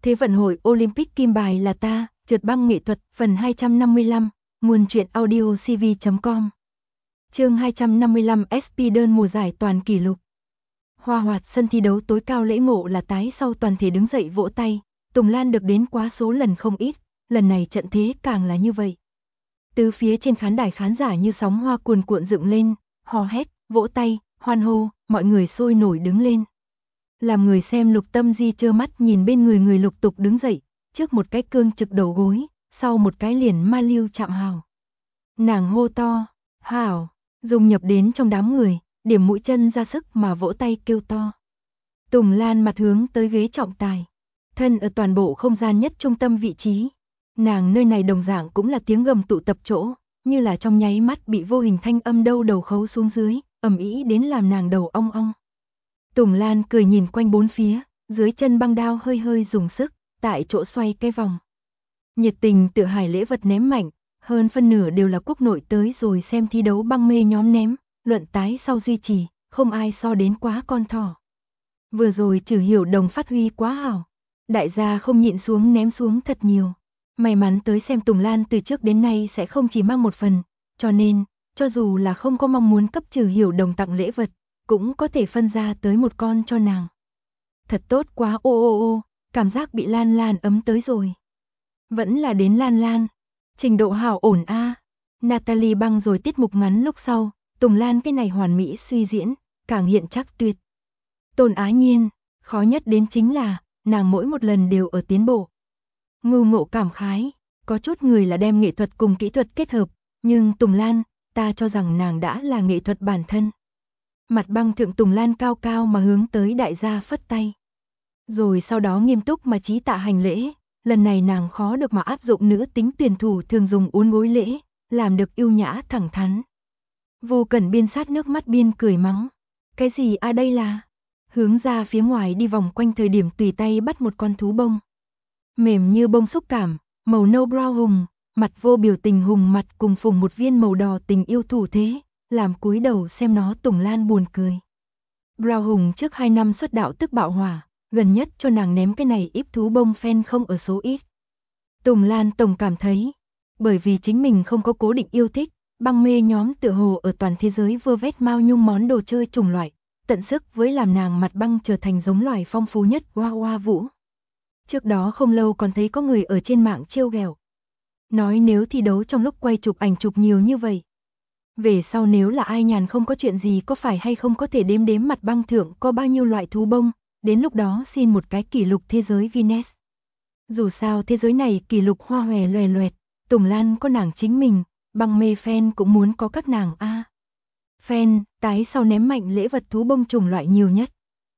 Thế vận hội Olympic kim bài là ta, trượt băng nghệ thuật, phần 255, nguồn truyện audio cv.com. Chương 255 SP đơn mùa giải toàn kỷ lục. Hoa hoạt sân thi đấu tối cao lễ ngộ là tái sau toàn thể đứng dậy vỗ tay, Tùng Lan được đến quá số lần không ít, lần này trận thế càng là như vậy. Từ phía trên khán đài khán giả như sóng hoa cuồn cuộn dựng lên, hò hét, vỗ tay, hoan hô, mọi người sôi nổi đứng lên. Làm người xem Lục Tâm Di trơ mắt nhìn bên người lục tục đứng dậy, trước một cái cương trực đầu gối, sau một cái liền ma lưu chạm hào. Nàng hô to, hảo, dùng nhập đến trong đám người, điểm mũi chân ra sức mà vỗ tay kêu to. Tùng Lan mặt hướng tới ghế trọng tài, thân ở toàn bộ không gian nhất trung tâm vị trí. Nàng nơi này đồng dạng cũng là tiếng gầm tụ tập chỗ, như là trong nháy mắt bị vô hình thanh âm đâu đầu khấu xuống dưới, ầm ĩ đến làm nàng đầu ong ong. Tùng Lan cười nhìn quanh bốn phía, dưới chân băng đao hơi hơi dùng sức, tại chỗ xoay cái vòng. Nhiệt tình tự hải lễ vật ném mạnh, hơn phân nửa đều là quốc nội tới rồi xem thi đấu băng mê nhóm ném, luận tái sau duy trì, không ai so đến quá con thỏ. Vừa rồi Trử Hiểu Đồng phát huy quá hảo, đại gia không nhịn xuống ném xuống thật nhiều. May mắn tới xem Tùng Lan từ trước đến nay sẽ không chỉ mang một phần, cho nên, cho dù là không có mong muốn cấp Trử Hiểu Đồng tặng lễ vật, cũng có thể phân ra tới một con cho nàng. Thật tốt quá ô, cảm giác bị Lan Lan ấm tới rồi. Vẫn là đến Lan Lan, trình độ hảo ổn a. Natalie băng rồi tiết mục ngắn lúc sau, Tùng Lan cái này hoàn mỹ suy diễn, càng hiện chắc tuyệt. Tôn Á Nhiên, khó nhất đến chính là, nàng mỗi một lần đều ở tiến bộ. Ngưu Ngộ cảm khái, có chút người là đem nghệ thuật cùng kỹ thuật kết hợp, nhưng Tùng Lan, ta cho rằng nàng đã là nghệ thuật bản thân. Mặt băng thượng Tùng Lan cao cao mà hướng tới đại gia phất tay. Rồi sau đó nghiêm túc mà chí tạ hành lễ, lần này nàng khó được mà áp dụng nữ tính tuyển thủ thường dùng uốn gối lễ, làm được ưu nhã thẳng thắn. Vô Cẩn biên sát nước mắt biên cười mắng, cái gì a đây là? Hướng ra phía ngoài đi vòng quanh thời điểm tùy tay bắt một con thú bông. Mềm như bông xúc cảm, màu nâu brown hùng, mặt vô biểu tình hùng mặt cùng phùng một viên màu đỏ tình yêu thủ thế, làm cúi đầu xem nó Tùng Lan buồn cười. Brown hùng trước 2 năm xuất đạo tức bạo hỏa, gần nhất cho nàng ném cái này íp thú bông fan không ở số ít. Tùng Lan tổng cảm thấy, bởi vì chính mình không có cố định yêu thích, băng mê nhóm tựa hồ ở toàn thế giới vơ vét mao nhung món đồ chơi chủng loại, tận sức với làm nàng mặt băng trở thành giống loài phong phú nhất hoa hoa vũ. Trước đó không lâu còn thấy có người ở trên mạng trêu ghẹo, nói nếu thi đấu trong lúc quay chụp ảnh chụp nhiều như vậy, về sau nếu là ai nhàn không có chuyện gì có phải hay không có thể đếm đếm mặt băng thượng có bao nhiêu loại thú bông, đến lúc đó xin một cái kỷ lục thế giới Guinness. Dù sao thế giới này kỷ lục hoa hòe loè loẹt, Tùng Lan có nàng chính mình, băng mê fan cũng muốn có các nàng a. Fan, tái sau ném mạnh lễ vật thú bông chủng loại nhiều nhất.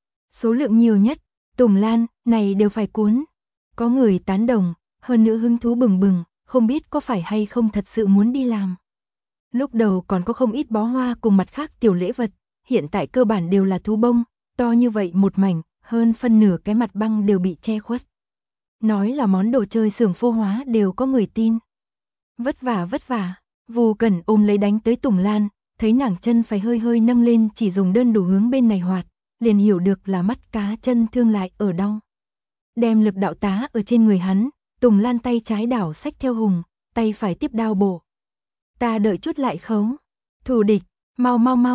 Số lượng nhiều nhất, Tùng Lan, này đều phải cuốn. Có người tán đồng, hơn nữa hứng thú bừng bừng, không biết có phải hay không thật sự muốn đi làm. Lúc đầu còn có không ít bó hoa cùng mặt khác tiểu lễ vật, hiện tại cơ bản đều là thú bông, to như vậy một mảnh, hơn phân nửa cái mặt băng đều bị che khuất. Nói là món đồ chơi xưởng phô hóa đều có người tin. Vất vả, Vô Cẩn ôm lấy đánh tới Tùng Lan, thấy nàng chân phải hơi hơi nâng lên chỉ dùng đơn đủ hướng bên này hoạt, liền hiểu được là mắt cá chân thương lại ở đau. Đem lực đạo tá ở trên người hắn, Tùng Lan tay trái đảo xách theo hùng, tay phải tiếp đao bổ. Ta đợi chút lại khấu. Thù địch, mau,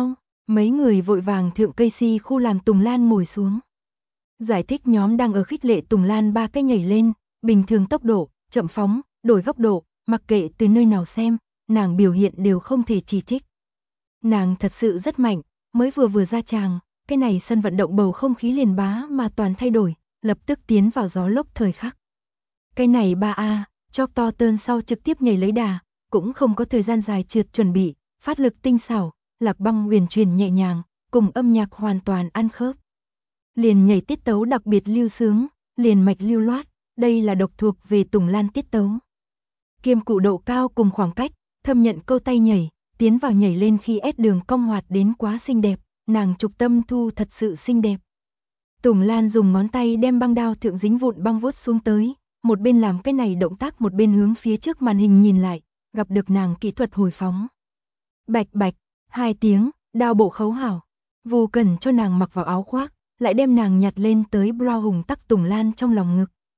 mấy người vội vàng thượng cây si khu làm Tùng Lan ngồi xuống. Giải thích nhóm đang ở khích lệ Tùng Lan 3 cái nhảy lên, bình thường tốc độ, chậm phóng, đổi góc độ, mặc kệ từ nơi nào xem, nàng biểu hiện đều không thể chỉ trích. Nàng thật sự rất mạnh, mới vừa ra tràng, cái này sân vận động bầu không khí liền bá mà toàn thay đổi, lập tức tiến vào gió lốc thời khắc. Cái này 3A, chóp to tơn sau trực tiếp nhảy lấy đà, cũng không có thời gian dài trượt chuẩn bị, phát lực tinh xảo, lạc băng huyền truyền nhẹ nhàng, cùng âm nhạc hoàn toàn ăn khớp. Liền nhảy tiết tấu đặc biệt lưu sướng, liền mạch lưu loát, đây là độc thuộc về Tùng Lan tiết tấu. Kiêm cụ độ cao cùng khoảng cách, thâm nhận câu tay nhảy, tiến vào nhảy lên khi ép đường cong hoạt đến quá xinh đẹp, nàng trục tâm thu thật sự xinh đẹp. Tùng Lan dùng ngón tay đem băng đao thượng dính vụn băng vuốt xuống tới, một bên làm cái này động tác một bên hướng phía trước màn hình nhìn lại, gặp được nàng kỹ thuật hồi phóng. Bạch bạch, 2 tiếng, đao bộ khấu hảo. Vô Cẩn cho nàng mặc vào áo khoác, lại đem nàng nhặt lên tới brow hùng tắc Tùng Lan trong lòng ngực.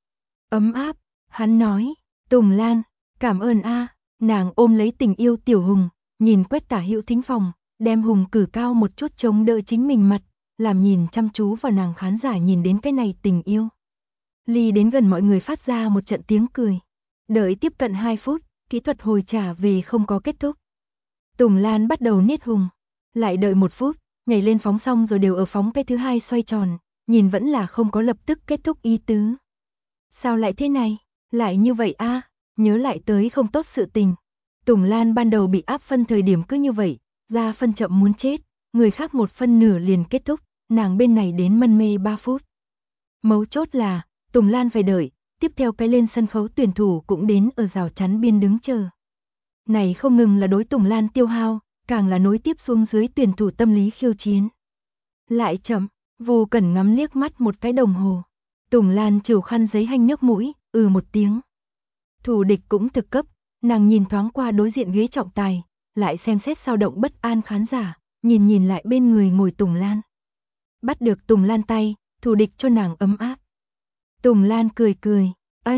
Ấm áp, hắn nói, Tùng Lan, cảm ơn a. Nàng ôm lấy tình yêu tiểu Hùng, nhìn quét tả hữu thính phòng, đem Hùng cử cao một chút chống đỡ chính mình mặt, làm nhìn chăm chú vào nàng khán giả nhìn đến cái này tình yêu. Ly đến gần mọi người phát ra một trận tiếng cười. Đợi tiếp cận 2 phút, kỹ thuật hồi trả về không có kết thúc. Tùng Lan bắt đầu niết Hùng, lại đợi 1 phút, nhảy lên phóng xong rồi đều ở phóng cái thứ hai xoay tròn, nhìn vẫn là không có lập tức kết thúc ý tứ. Sao lại thế này? Lại như vậy a, nhớ lại tới không tốt sự tình. Tùng Lan ban đầu bị áp phân thời điểm cứ như vậy, ra phân chậm muốn chết, người khác 1 phân nửa liền kết thúc, nàng bên này đến mân mê 3 phút. Mấu chốt là, Tùng Lan phải đợi, tiếp theo cái lên sân khấu tuyển thủ cũng đến ở rào chắn biên đứng chờ. Này không ngừng là đối Tùng Lan tiêu hao, càng là nối tiếp xuống dưới tuyển thủ tâm lý khiêu chiến. Lại chậm, Vô Cẩn ngắm liếc mắt một cái đồng hồ. Tùng Lan chịu khăn giấy hanh nước mũi, một tiếng. Thủ địch cũng thực cấp, nàng nhìn thoáng qua đối diện ghế trọng tài, lại xem xét sao động bất an khán giả, nhìn lại bên người ngồi Tùng Lan. Bắt được Tùng Lan tay, thủ địch cho nàng ấm áp. Tùng Lan cười cười,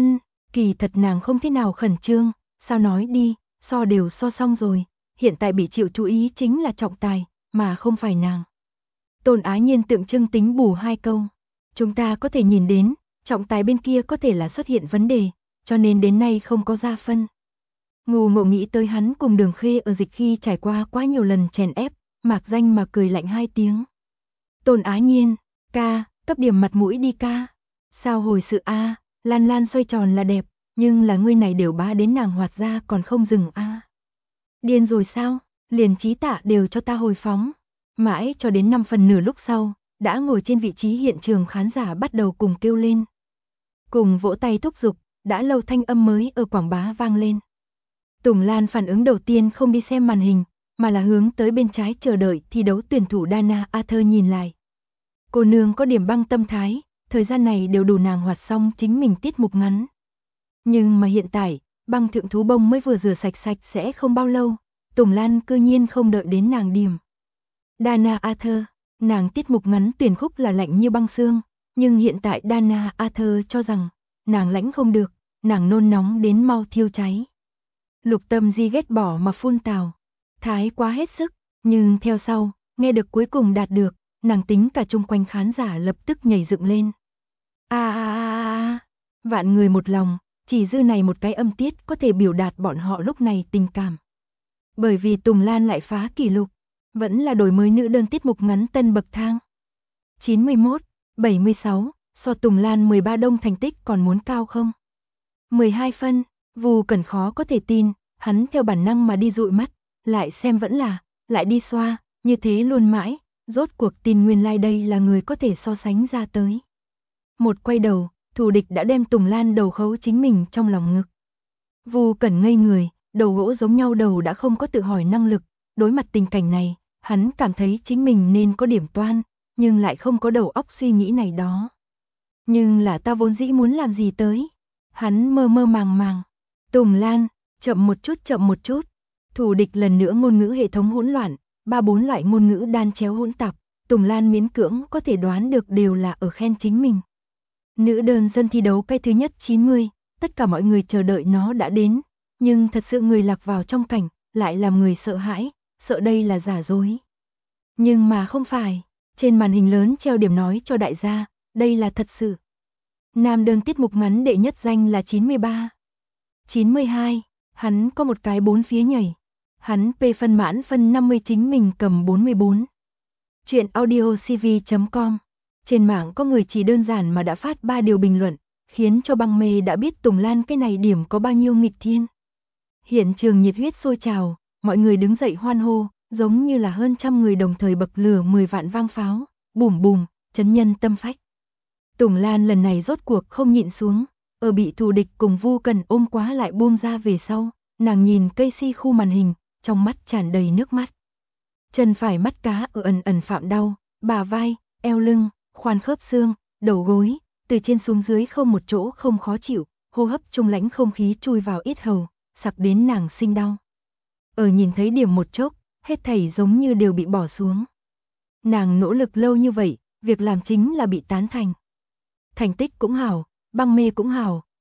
kỳ thật nàng không thế nào khẩn trương, sao nói đi, so đều so xong rồi, hiện tại bị chịu chú ý chính là trọng tài, mà không phải nàng. Tôn Á Nhiên tượng trưng tính bù 2 câu. Chúng ta có thể nhìn đến, trọng tài bên kia có thể là xuất hiện vấn đề, cho nên đến nay không có ra phân. Ngô Ngộ nghĩ tới hắn cùng Đường Khê ở dịch khi trải qua quá nhiều lần chèn ép, mạc danh mà cười lạnh 2 tiếng. Tôn Á Nhiên, ca, cấp điểm mặt mũi đi ca. Sao hồi sự a, Lan Lan xoay tròn là đẹp, nhưng là ngươi này đều bá đến nàng hoạt ra còn không dừng a. Điên rồi sao, liền trí tạ đều cho ta hồi phóng. Mãi cho đến 5 phần nửa lúc sau, đã ngồi trên vị trí hiện trường khán giả bắt đầu cùng kêu lên. Cùng vỗ tay thúc giục, đã lâu thanh âm mới ở quảng bá vang lên. Tùng Lan phản ứng đầu tiên không đi xem màn hình, mà là hướng tới bên trái chờ đợi thi đấu tuyển thủ Dana Arthur nhìn lại. Cô nương có điểm băng tâm thái, thời gian này đều đủ nàng hoạt xong chính mình tiết mục ngắn. Nhưng mà hiện tại, băng thượng thú bông mới vừa rửa sạch sẽ không bao lâu, Tùng Lan cư nhiên không đợi đến nàng điểm. Dana Arthur, nàng tiết mục ngắn tuyển khúc là lạnh như băng xương, nhưng hiện tại Dana Arthur cho rằng, nàng lãnh không được, nàng nôn nóng đến mau thiêu cháy. Lục Tâm Di ghét bỏ mà phun tào, thái quá hết sức, nhưng theo sau, nghe được cuối cùng đạt được, nàng tính cả chung quanh khán giả lập tức nhảy dựng lên. Vạn người một lòng, chỉ dư này một cái âm tiết có thể biểu đạt bọn họ lúc này tình cảm. Bởi vì Tùng Lan lại phá kỷ lục, vẫn là đổi mới nữ đơn tiết mục ngắn tân bậc thang. 91, 76, so Tùng Lan 13 đông thành tích còn muốn cao không? 12 phân, Vu Cẩn khó có thể tin, hắn theo bản năng mà đi dụi mắt, lại xem vẫn là, lại đi xoa, như thế luôn mãi, rốt cuộc tin nguyên lai đây là người có thể so sánh ra tới. Một quay đầu, thủ địch đã đem Tùng Lan đầu khấu chính mình trong lòng ngực. Vu Cẩn ngây người, đầu gỗ giống nhau đầu đã không có tự hỏi năng lực, đối mặt tình cảnh này, hắn cảm thấy chính mình nên có điểm toan, nhưng lại không có đầu óc suy nghĩ này đó. Nhưng là ta vốn dĩ muốn làm gì tới? Hắn mơ mơ màng màng. Tùng Lan, chậm một chút. Thủ địch lần nữa ngôn ngữ hệ thống hỗn loạn, 3-4 loại ngôn ngữ đan chéo hỗn tạp, Tùng Lan miễn cưỡng có thể đoán được đều là ở khen chính mình. Nữ đơn dân thi đấu cái thứ nhất 90, tất cả mọi người chờ đợi nó đã đến, nhưng thật sự người lạc vào trong cảnh, lại làm người sợ hãi, sợ đây là giả dối. Nhưng mà không phải, trên màn hình lớn treo điểm nói cho đại gia, đây là thật sự. Nam đơn tiết mục ngắn đệ nhất danh là 93. 92, hắn có một cái 4 phía nhảy. Hắn P phân mãn phân 50 chính mình cầm 44. Chuyện audiocv.com. Trên mạng có người chỉ đơn giản mà đã phát 3 điều bình luận, khiến cho băng mê đã biết Tùng Lan cái này điểm có bao nhiêu nghịch thiên. Hiện trường nhiệt huyết sôi trào, mọi người đứng dậy hoan hô, giống như là hơn trăm người đồng thời bậc lửa 10 vạn vang pháo, bùm bùm, chấn nhân tâm phách. Tùng Lan lần này rốt cuộc không nhịn xuống, ở bị thù địch cùng Vu Cẩn ôm quá lại buông ra về sau, nàng nhìn cây si khu màn hình, trong mắt tràn đầy nước mắt. Chân phải mắt cá ở ẩn phạm đau, bả vai, eo lưng, khoan khớp xương, đầu gối, từ trên xuống dưới không một chỗ không khó chịu, hô hấp trung lãnh không khí chui vào yết hầu, sặc đến nàng sinh đau. Ở nhìn thấy điểm một chốc, hết thảy giống như đều bị bỏ xuống. Nàng nỗ lực lâu như vậy, việc làm chính là bị tán thành. Thành tích cũng hảo, băng mê cũng hảo,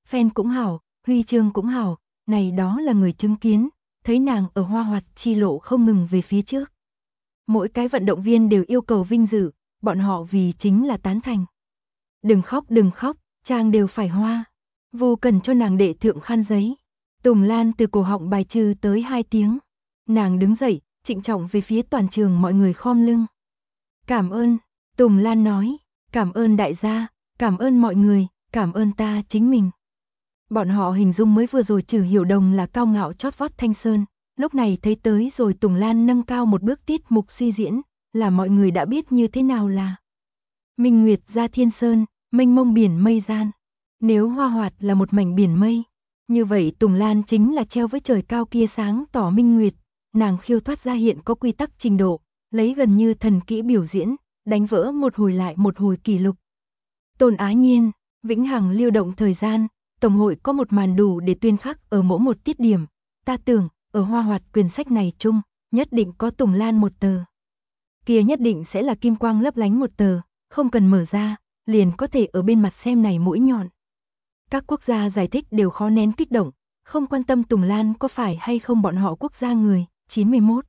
fan cũng hảo, huy chương cũng hảo, này đó là người chứng kiến, thấy nàng ở hoa hoạt chi lộ không ngừng về phía trước. Mỗi cái vận động viên đều yêu cầu vinh dự, bọn họ vì chính là tán thành. Đừng khóc, trang đều phải hoa. Vô cần cho nàng đệ thượng khăn giấy. Tùng Lan từ cổ họng bài trừ tới 2 tiếng. Nàng đứng dậy, trịnh trọng về phía toàn trường mọi người khom lưng. Cảm ơn, Tùng Lan nói, cảm ơn đại gia, cảm ơn mọi người, cảm ơn ta chính mình. Bọn họ hình dung mới vừa rồi Trử Hiểu Đồng là cao ngạo chót vót thanh sơn, lúc này thấy tới rồi Tùng Lan nâng cao một bước tiết mục suy diễn, là mọi người đã biết như thế nào là Minh Nguyệt ra thiên sơn, mênh mông biển mây gian. Nếu hoa hoạt là một mảnh biển mây, như vậy Tùng Lan chính là treo với trời cao kia sáng tỏ minh nguyệt, nàng khiêu thoát ra hiện có quy tắc trình độ, lấy gần như thần kỹ biểu diễn, đánh vỡ một hồi lại một hồi kỷ lục. Tôn Á Nhiên, vĩnh hằng lưu động thời gian, tổng hội có một màn đủ để tuyên khắc ở mỗi một tiết điểm, ta tưởng, ở hoa hoạt quyển sách này chung, nhất định có Tùng Lan một tờ. Kia nhất định sẽ là kim quang lấp lánh một tờ, không cần mở ra, liền có thể ở bên mặt xem này mũi nhọn. Các quốc gia giải thích đều khó nén kích động, không quan tâm Tùng Lan có phải hay không bọn họ quốc gia người, 91.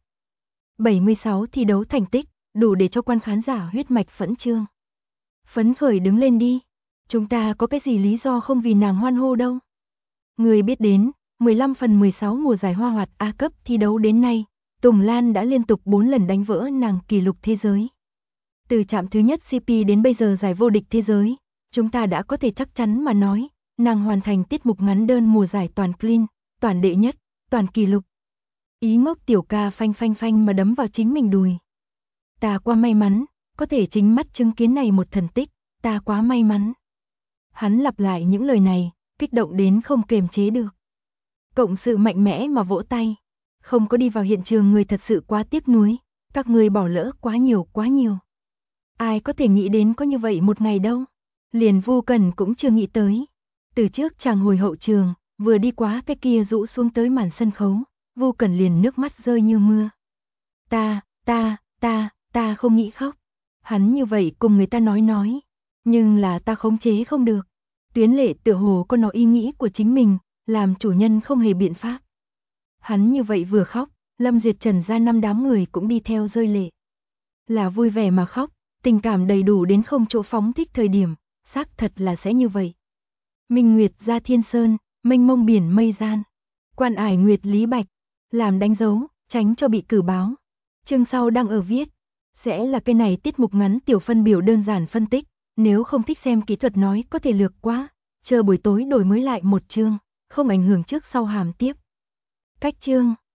76 thi đấu thành tích, đủ để cho quan khán giả huyết mạch phẫn trương. Phấn khởi đứng lên đi, chúng ta có cái gì lý do không vì nàng hoan hô đâu. Người biết đến, 15/16 mùa giải hoa hoạt A cấp thi đấu đến nay, Tùng Lan đã liên tục 4 lần đánh vỡ nàng kỷ lục thế giới. Từ chạm thứ nhất CP đến bây giờ giải vô địch thế giới, chúng ta đã có thể chắc chắn mà nói, nàng hoàn thành tiết mục ngắn đơn mùa giải toàn clean, toàn đệ nhất, toàn kỷ lục. Ý ngốc tiểu ca phanh phanh phanh mà đấm vào chính mình đùi. Ta quá may mắn, có thể chính mắt chứng kiến này một thần tích, ta quá may mắn. Hắn lặp lại những lời này, kích động đến không kềm chế được. Cộng sự mạnh mẽ mà vỗ tay, không có đi vào hiện trường người thật sự quá tiếc nuối, các người bỏ lỡ quá nhiều quá nhiều. Ai có thể nghĩ đến có như vậy một ngày đâu, liền Vu Cần cũng chưa nghĩ tới. Từ trước chàng hồi hậu trường, vừa đi qua cái kia rũ xuống tới màn sân khấu, Vu Cần liền nước mắt rơi như mưa. Ta không nghĩ khóc. Hắn như vậy cùng người ta nói, nhưng là ta khống chế không được. Tuyến Lệ tựa hồ có nó ý nghĩ của chính mình, làm chủ nhân không hề biện pháp. Hắn như vậy vừa khóc, Lâm Duyệt Trần ra 5 đám người cũng đi theo rơi lệ. Là vui vẻ mà khóc, tình cảm đầy đủ đến không chỗ phóng thích thời điểm, xác thật là sẽ như vậy. Minh Nguyệt ra thiên sơn, mênh mông biển mây gian. Quan ải Nguyệt Lý Bạch, làm đánh dấu, tránh cho bị cử báo. Chương sau đang ở viết, sẽ là cái này tiết mục ngắn tiểu phân biểu đơn giản phân tích, nếu không thích xem kỹ thuật nói có thể lược qua, chờ buổi tối đổi mới lại một chương, không ảnh hưởng trước sau hàm tiếp. Cách chương